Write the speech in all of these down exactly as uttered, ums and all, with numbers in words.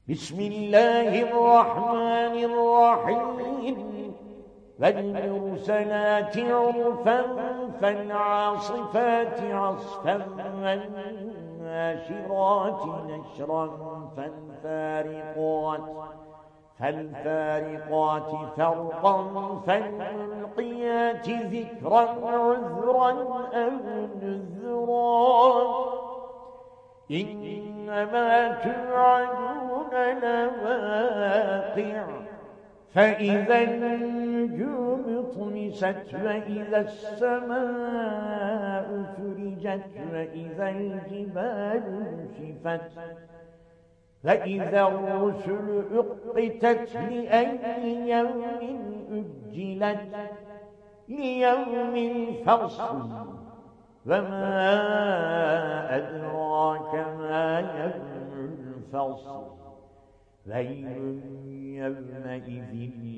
بسم الله الرحمن الرحيم والمرسلات عرفا فالعاصفات عصفا والناشرات نشرا فالفارقات فالفارقات فرقا فالملقيات ذكرا عذرا أو نذرا إنما توعدون لواقع فإذا النجوم طمست وإذا السماء فرجت وإذا الجبال نسفت فإذا الرسل أقتت لأي يوم أجلت ليوم الفصل وما أدراك ما يوم الفصل ويل يومئذ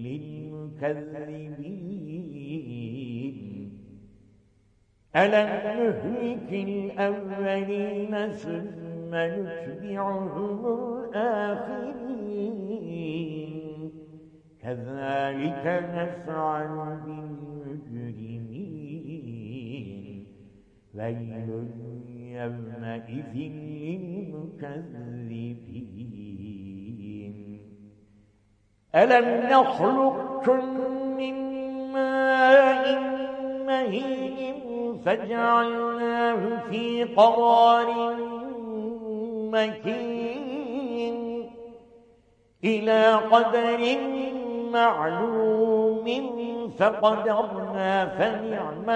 للمكذبين ألم نهلك الأولين ثم نتبعهم الآخرين كذلك نفعل بالمجرمين ويل يومئذ للمكذبين ألم نخلقكم من ماء مهين فجعلناه في قرار مكين إلى قدر معلوم فقدرنا فنعم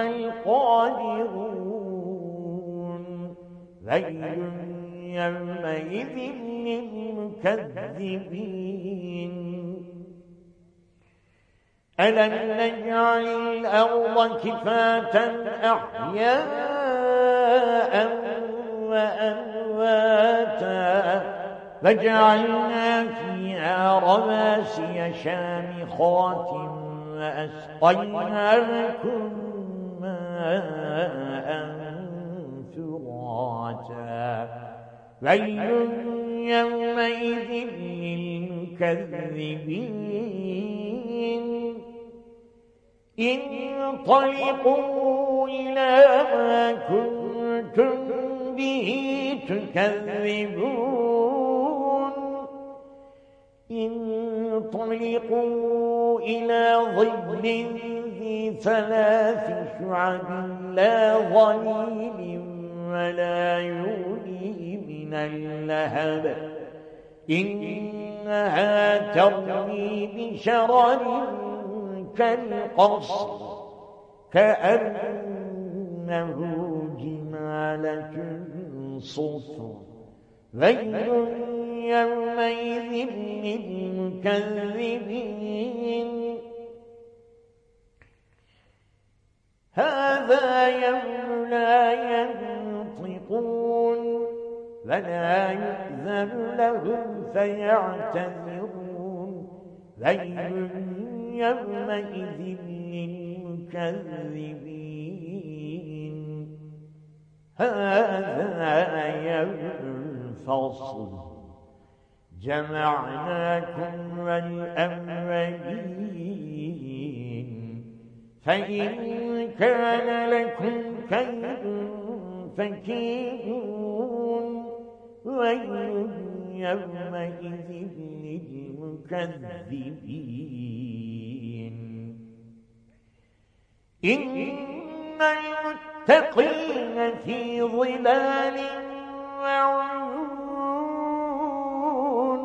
القادرون ويل يومئذ للمكذبين ألم نجعل الأرض كفاة أحياء وأمواتا وجعلنا فيها رواسي شامخات وأسقيناكم ماء فراتا ويل يومئذ للمكذبين انطلقوا إلى ما كنتم به تكذبون انطلقوا إلى ظل ذي ثلاث شعب لا ظليل ولا يولي من اللهب إنها ترمي بشرر كالقصر كأنه جمالة صفر ويل يومئذ للمكذبين هذا يوم لا ينطقون ولا يؤذن لهم فيعتذرون ويل يومئذ للمكذبين هذا يوم الفصل جمعناكم والأولين فإن كان لكم كيد فكيدون ويل يومئذ للمكذبين إن المتقين في ظلال وعيون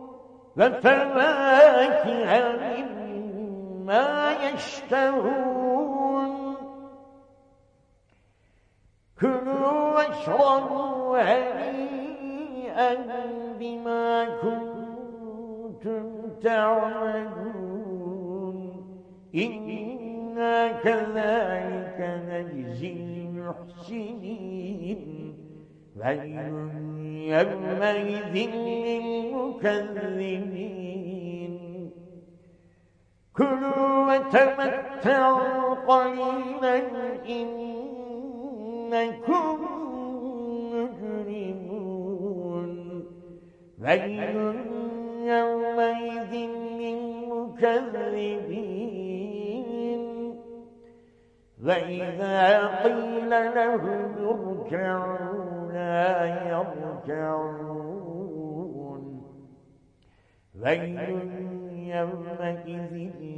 وفواكه مما يشتهون كلوا واشربوا هنيئا بما كنتم تعملون إنا كذلك نجزي المحسنين ويل يومئذ للمكذبين كلوا وتمتعوا قليلا إنكم مجرمون ويل يومئذ للمكذبين وإذا قيل لهم ارجعوا لا يرجعون ويل يومئذ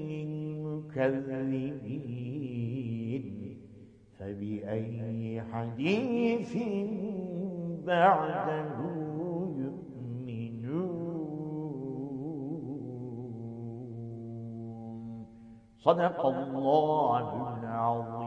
للمكذبين فبأي حديث بعده يؤمنون صدق الله العظيم.